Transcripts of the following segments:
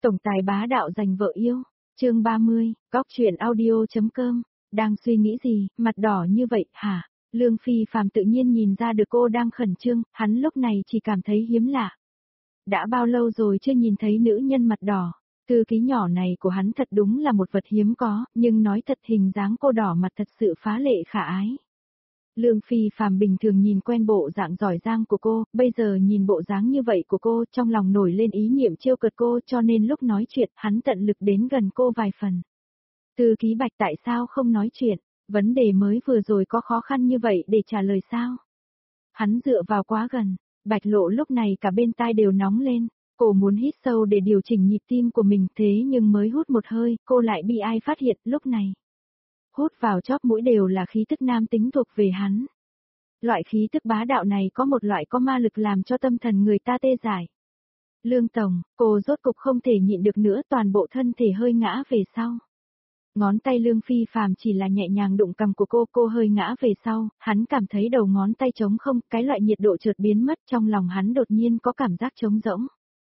Tổng tài bá đạo giành vợ yêu. Chương 30, Cóc truyện audio.com. Đang suy nghĩ gì, mặt đỏ như vậy, hả? Lương Phi Phàm tự nhiên nhìn ra được cô đang khẩn trương, hắn lúc này chỉ cảm thấy hiếm lạ. Đã bao lâu rồi chưa nhìn thấy nữ nhân mặt đỏ. Thư ký nhỏ này của hắn thật đúng là một vật hiếm có, nhưng nói thật hình dáng cô đỏ mặt thật sự phá lệ khả ái. Lương Phi Phàm bình thường nhìn quen bộ dạng giỏi giang của cô, bây giờ nhìn bộ dáng như vậy của cô, trong lòng nổi lên ý niệm trêu cợt cô, cho nên lúc nói chuyện, hắn tận lực đến gần cô vài phần. Thư ký Bạch tại sao không nói chuyện, vấn đề mới vừa rồi có khó khăn như vậy để trả lời sao? Hắn dựa vào quá gần, Bạch Lộ lúc này cả bên tai đều nóng lên, cô muốn hít sâu để điều chỉnh nhịp tim của mình, thế nhưng mới hút một hơi, cô lại bị ai phát hiện lúc này. Hút vào chóp mũi đều là khí tức nam tính thuộc về hắn. Loại khí tức bá đạo này có một loại có ma lực làm cho tâm thần người ta tê dại. Lương Tổng, cô rốt cục không thể nhịn được nữa, toàn bộ thân thể hơi ngã về sau. Ngón tay Lương Phi Phàm chỉ là nhẹ nhàng đụng cằm của cô hơi ngã về sau, hắn cảm thấy đầu ngón tay trống không, cái loại nhiệt độ chợt biến mất, trong lòng hắn đột nhiên có cảm giác trống rỗng.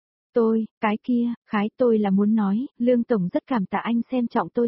Cái kia, tôi là muốn nói, Lương Tổng rất cảm tạ anh xem trọng tôi.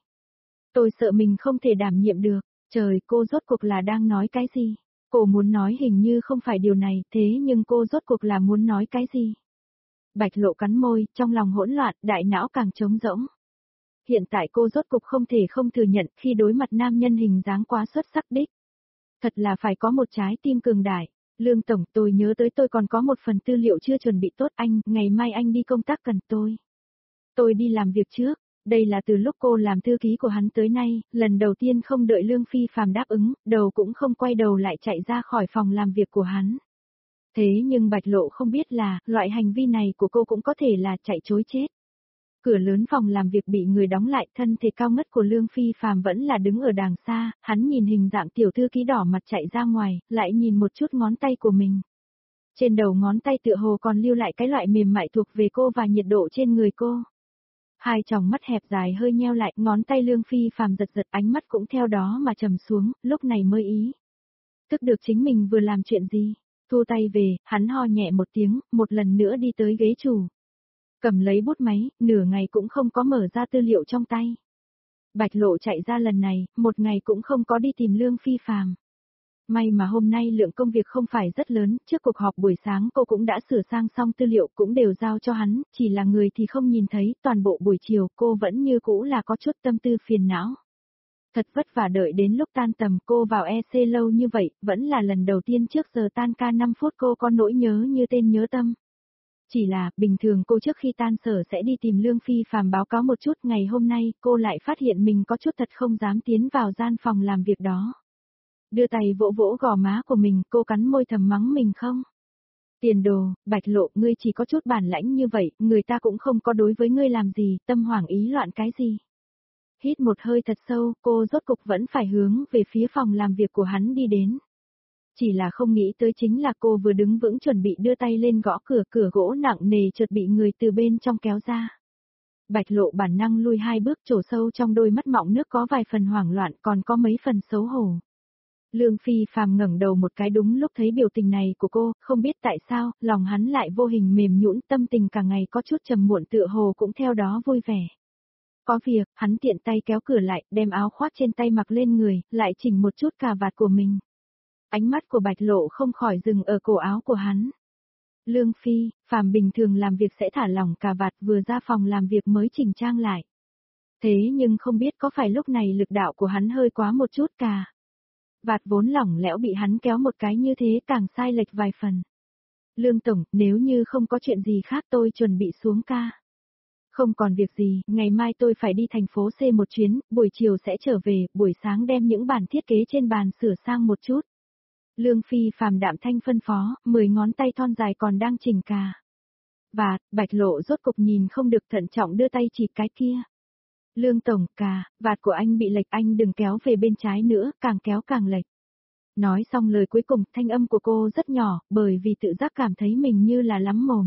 Tôi sợ mình không thể đảm nhiệm được, trời, cô rốt cuộc là đang nói cái gì? Cô muốn nói hình như không phải điều này, thế nhưng cô rốt cuộc là muốn nói cái gì? Bạch Lộ cắn môi, trong lòng hỗn loạn, đại não càng trống rỗng. Hiện tại cô rốt cuộc không thể không thừa nhận khi đối mặt nam nhân hình dáng quá xuất sắc đích. Thật là phải có một trái tim cường đại. Lương Tổng, tôi nhớ tới tôi còn có một phần tư liệu chưa chuẩn bị tốt, anh, ngày mai anh đi công tác cần tôi. Tôi đi làm việc trước. Đây là từ lúc cô làm thư ký của hắn tới nay, lần đầu tiên không đợi Lương Phi Phàm đáp ứng, đầu cũng không quay đầu lại chạy ra khỏi phòng làm việc của hắn. Thế nhưng Bạch Lộ không biết là, loại hành vi này của cô cũng có thể là chạy trối chết. Cửa lớn phòng làm việc bị người đóng lại, thân thể cao ngất của Lương Phi Phàm vẫn là đứng ở đàng xa, hắn nhìn hình dạng tiểu thư ký đỏ mặt chạy ra ngoài, lại nhìn một chút ngón tay của mình. Trên đầu ngón tay tựa hồ còn lưu lại cái loại mềm mại thuộc về cô và nhiệt độ trên người cô. Hai tròng mắt hẹp dài hơi nheo lại, ngón tay Lương Phi Phàm giật giật, ánh mắt cũng theo đó mà trầm xuống, lúc này mới ý. Tức được chính mình vừa làm chuyện gì, thu tay về, hắn ho nhẹ một tiếng, một lần nữa đi tới ghế chủ. Cầm lấy bút máy, nửa ngày cũng không có mở ra tư liệu trong tay. Bạch Lộ chạy ra lần này, một ngày cũng không có đi tìm Lương Phi Phàm. May mà hôm nay lượng công việc không phải rất lớn, trước cuộc họp buổi sáng cô cũng đã sửa sang xong tư liệu cũng đều giao cho hắn, chỉ là người thì không nhìn thấy, toàn bộ buổi chiều cô vẫn như cũ là có chút tâm tư phiền não. Thật vất vả đợi đến lúc tan tầm cô vào EC lâu như vậy, vẫn là lần đầu tiên trước giờ tan ca 5 phút cô có nỗi nhớ như tên nhớ tâm. Chỉ là, bình thường cô trước khi tan sở sẽ đi tìm Lương Phi Phàm báo cáo một chút, ngày hôm nay cô lại phát hiện mình có chút thật không dám tiến vào gian phòng làm việc đó. Đưa tay vỗ vỗ gò má của mình, cô cắn môi thầm mắng mình không. Tiền đồ, Bạch Lộ, ngươi chỉ có chút bản lãnh như vậy, người ta cũng không có đối với ngươi làm gì, tâm hoảng ý loạn cái gì. Hít một hơi thật sâu, cô rốt cục vẫn phải hướng về phía phòng làm việc của hắn đi đến. Chỉ là không nghĩ tới chính là cô vừa đứng vững chuẩn bị đưa tay lên gõ cửa, cửa gỗ nặng nề chợt bị người từ bên trong kéo ra. Bạch Lộ bản năng lui hai bước, trổ sâu trong đôi mắt mọng nước có vài phần hoảng loạn, còn có mấy phần xấu hổ. Lương Phi Phàm ngẩng đầu một cái đúng lúc thấy biểu tình này của cô, không biết tại sao, lòng hắn lại vô hình mềm nhũn, tâm tình cả ngày có chút trầm muộn tựa hồ cũng theo đó vui vẻ. Có việc, hắn tiện tay kéo cửa lại, đem áo khoác trên tay mặc lên người, lại chỉnh một chút cà vạt của mình. Ánh mắt của Bạch Lộ không khỏi dừng ở cổ áo của hắn. Lương Phi Phàm bình thường làm việc sẽ thả lỏng cà vạt, vừa ra phòng làm việc mới chỉnh trang lại. Thế nhưng không biết có phải lúc này lực đạo của hắn hơi quá một chút cà vạt vốn lỏng lẽo bị hắn kéo một cái như thế càng sai lệch vài phần. Lương Tổng, nếu như không có chuyện gì khác tôi chuẩn bị xuống ca. Không còn việc gì, ngày mai tôi phải đi thành phố C một chuyến, buổi chiều sẽ trở về, buổi sáng đem những bản thiết kế trên bàn sửa sang một chút. Lương Phi Phàm đạm thanh phân phó, 10 ngón tay thon dài còn đang chỉnh cà vạt, Bạch Lộ rốt cục nhìn không được thận trọng đưa tay chỉ cái kia. Lương Tổng, cà vạt của anh bị lệch, anh đừng kéo về bên trái nữa, càng kéo càng lệch. Nói xong lời cuối cùng, thanh âm của cô rất nhỏ, bởi vì tự giác cảm thấy mình như là lắm mồm.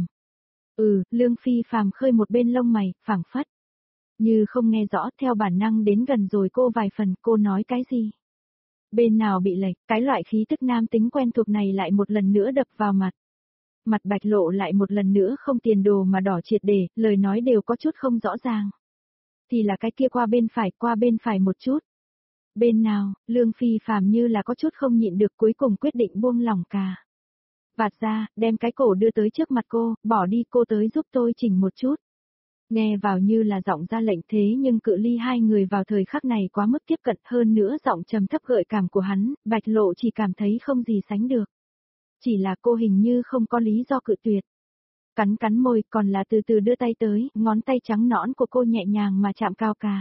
Lương Phi Phàm khơi một bên lông mày, phảng phất. Như không nghe rõ, theo bản năng đến gần rồi cô vài phần, cô nói cái gì? Bên nào bị lệch, cái loại khí tức nam tính quen thuộc này lại một lần nữa đập vào mặt. mặt Bạch Lộ lại một lần nữa không tiền đồ mà đỏ triệt để, lời nói đều có chút không rõ ràng. Thì là cái kia qua bên phải một chút. Bên nào, Lương Phi Phàm như là có chút không nhịn được cuối cùng quyết định buông lỏng cà. Vạt ra, đem cái cổ đưa tới trước mặt cô, bỏ đi cô tới giúp tôi chỉnh một chút. Nghe vào như là giọng ra lệnh thế nhưng cự ly hai người vào thời khắc này quá mức tiếp cận hơn nữa giọng trầm thấp gợi cảm của hắn, Bạch Lộ chỉ cảm thấy không gì sánh được. Chỉ là cô hình như không có lý do cự tuyệt. Cắn cắn môi còn là từ từ đưa tay tới, ngón tay trắng nõn của cô nhẹ nhàng mà chạm cao cà.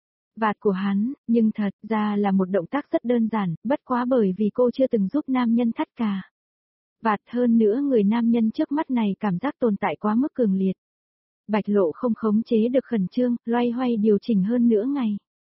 Vạt của hắn, nhưng thật ra là một động tác rất đơn giản, bất quá bởi vì cô chưa từng giúp nam nhân thắt cà. Vạt hơn nữa người nam nhân trước mắt này cảm giác tồn tại quá mức cường liệt. Bạch Lộ không khống chế được khẩn trương, loay hoay điều chỉnh hơn nữa ngày.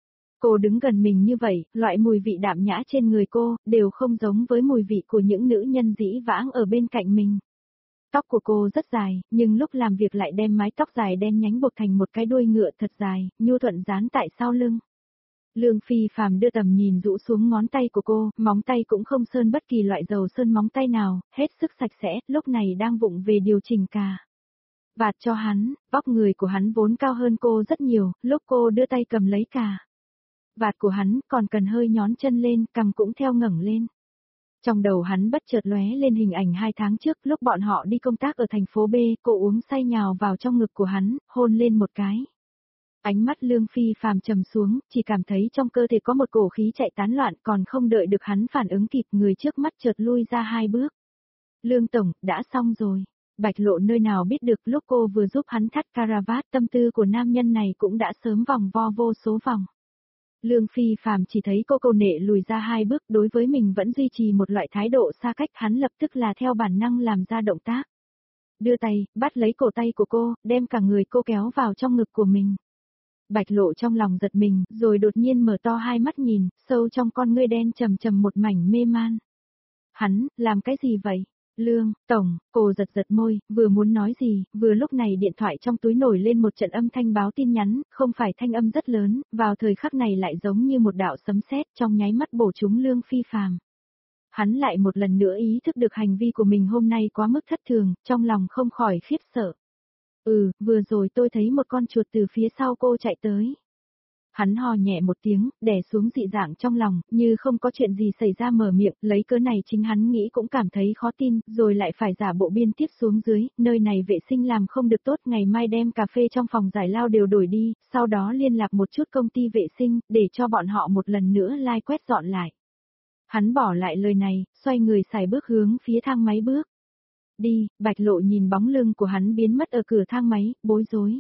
Cô đứng gần mình như vậy, loại mùi vị đạm nhã trên người cô, đều không giống với mùi vị của những nữ nhân dĩ vãng ở bên cạnh mình. Tóc của cô rất dài, nhưng lúc làm việc lại đem mái tóc dài đen nhánh buộc thành một cái đuôi ngựa thật dài, nhu thuận dán tại sau lưng. Lương Phi Phàm đưa tầm nhìn rũ xuống ngón tay của cô, móng tay cũng không sơn bất kỳ loại dầu sơn móng tay nào, hết sức sạch sẽ, lúc này đang vụng về điều chỉnh cà. Vạt cho hắn, vóc người của hắn vốn cao hơn cô rất nhiều, lúc cô đưa tay cầm lấy cà. Vạt của hắn còn cần hơi nhón chân lên, cằm cũng theo ngẩng lên. Trong đầu hắn bất chợt lóe lên hình ảnh 2 tháng trước lúc bọn họ đi công tác ở thành phố B, cô uống say nhào vào trong ngực của hắn, hôn lên một cái. Ánh mắt Lương Phi Phàm trầm xuống, chỉ cảm thấy trong cơ thể có một cổ khí chạy tán loạn còn không đợi được hắn phản ứng kịp người trước mắt chợt lui ra 2 bước. Lương Tổng, đã xong rồi. Bạch Lộ nơi nào biết được lúc cô vừa giúp hắn thắt caravat tâm tư của nam nhân này cũng đã sớm vòng vo vô số vòng. Lương Phi Phàm chỉ thấy cô nệ lùi ra 2 bước đối với mình vẫn duy trì một loại thái độ xa cách hắn lập tức là theo bản năng làm ra động tác. Đưa tay, bắt lấy cổ tay của cô, đem cả người cô kéo vào trong ngực của mình. Bạch Lộ trong lòng giật mình, rồi đột nhiên mở to hai mắt nhìn, sâu trong con ngươi đen trầm trầm một mảnh mê man. Hắn, làm cái gì vậy? Lương, Tổng, cô giật giật môi, vừa muốn nói gì, vừa lúc này điện thoại trong túi nổi lên một trận âm thanh báo tin nhắn, không phải thanh âm rất lớn, vào thời khắc này lại giống như một đạo sấm sét trong nháy mắt bổ trúng Lương Phi Phàm. Hắn lại một lần nữa ý thức được hành vi của mình hôm nay quá mức thất thường, trong lòng không khỏi khiếp sợ. Vừa rồi tôi thấy một con chuột từ phía sau cô chạy tới. Hắn hò nhẹ một tiếng, đè xuống dị dạng trong lòng, như không có chuyện gì xảy ra mở miệng, lấy cớ này chính hắn nghĩ cũng cảm thấy khó tin, rồi lại phải giả bộ biên tiếp xuống dưới, nơi này vệ sinh làm không được tốt, ngày mai đem cà phê trong phòng giải lao đều đổi đi, sau đó liên lạc một chút công ty vệ sinh, để cho bọn họ một lần nữa lai quét dọn lại. Hắn bỏ lại lời này, xoay người xài bước hướng phía thang máy bước. Đi, Bạch Lộ nhìn bóng lưng của hắn biến mất ở cửa thang máy, bối rối.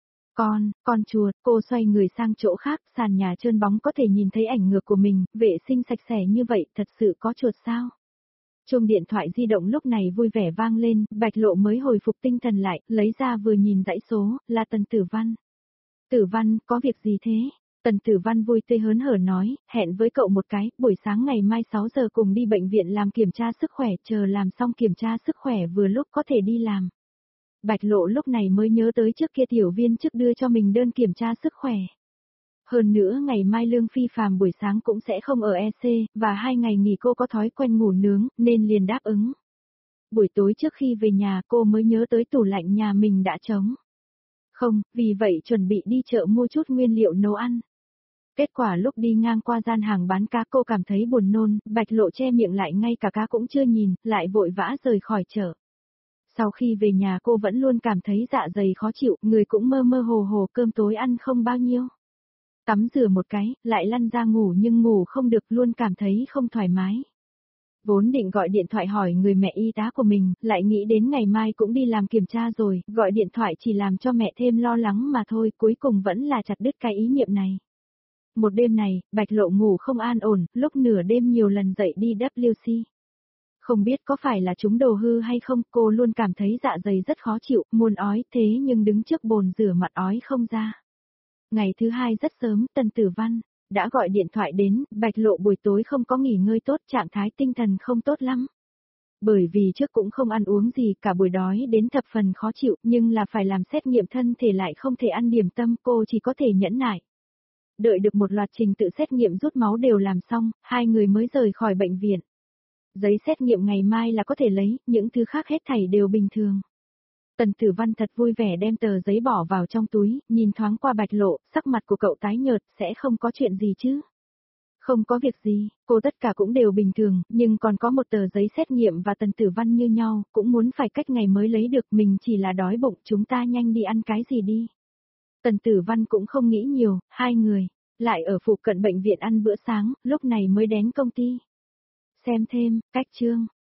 Con chuột, cô xoay người sang chỗ khác, sàn nhà trơn bóng có thể nhìn thấy ảnh ngược của mình, vệ sinh sạch sẽ như vậy, thật sự có chuột sao? Chuông điện thoại di động lúc này vui vẻ vang lên, Bạch Lộ mới hồi phục tinh thần lại, lấy ra vừa nhìn dãy số, là Tần Tử Văn. Tử Văn, có việc gì thế? Tần Tử Văn vui tươi hớn hở nói, hẹn với cậu một cái, buổi sáng ngày mai 6 giờ cùng đi bệnh viện làm kiểm tra sức khỏe, chờ làm xong kiểm tra sức khỏe vừa lúc có thể đi làm. Bạch Lộ lúc này mới nhớ tới trước kia tiểu viên trước đưa cho mình đơn kiểm tra sức khỏe. Hơn nữa ngày mai Lương Phi Phàm buổi sáng cũng sẽ không ở EC, và 2 ngày nghỉ cô có thói quen ngủ nướng, nên liền đáp ứng. Buổi tối trước khi về nhà cô mới nhớ tới tủ lạnh nhà mình đã trống. Không, vì vậy chuẩn bị đi chợ mua chút nguyên liệu nấu ăn. Kết quả lúc đi ngang qua gian hàng bán cá cô cảm thấy buồn nôn, Bạch Lộ che miệng lại ngay cả cá cũng chưa nhìn, lại vội vã rời khỏi chợ. Sau khi về nhà cô vẫn luôn cảm thấy dạ dày khó chịu, người cũng mơ mơ hồ hồ, cơm tối ăn không bao nhiêu. Tắm rửa một cái, lại lăn ra ngủ nhưng ngủ không được, luôn cảm thấy không thoải mái. Vốn định gọi điện thoại hỏi người mẹ y tá của mình, lại nghĩ đến ngày mai cũng đi làm kiểm tra rồi, gọi điện thoại chỉ làm cho mẹ thêm lo lắng mà thôi, cuối cùng vẫn là chặt đứt cái ý niệm này. Một đêm này, Bạch Lộ ngủ không an ổn, lúc nửa đêm nhiều lần dậy đi WC. Không biết có phải là chúng đồ hư hay không, cô luôn cảm thấy dạ dày rất khó chịu, muốn ói, thế nhưng đứng trước bồn rửa mặt ói không ra. Ngày thứ 2 rất sớm, Tần Tử Văn đã gọi điện thoại đến, Bạch Lộ buổi tối không có nghỉ ngơi tốt, trạng thái tinh thần không tốt lắm. Bởi vì trước cũng không ăn uống gì, cả buổi đói đến thập phần khó chịu, nhưng là phải làm xét nghiệm thân thể lại không thể ăn điểm tâm, cô chỉ có thể nhẫn nại. Đợi được một loạt trình tự xét nghiệm rút máu đều làm xong, 2 người mới rời khỏi bệnh viện. Giấy xét nghiệm ngày mai là có thể lấy, những thứ khác hết thảy đều bình thường. Tần Tử Văn thật vui vẻ đem tờ giấy bỏ vào trong túi, nhìn thoáng qua Bạch Lộ, sắc mặt của cậu tái nhợt, sẽ không có chuyện gì chứ? Không có việc gì, cô tất cả cũng đều bình thường, nhưng còn có một tờ giấy xét nghiệm và Tần Tử Văn như nhau, cũng muốn phải cách ngày mới lấy được, mình chỉ là đói bụng, chúng ta nhanh đi ăn cái gì đi. Tần Tử Văn cũng không nghĩ nhiều, hai người, lại ở phụ cận bệnh viện ăn bữa sáng, lúc này mới đến công ty. Xem thêm, cách chương.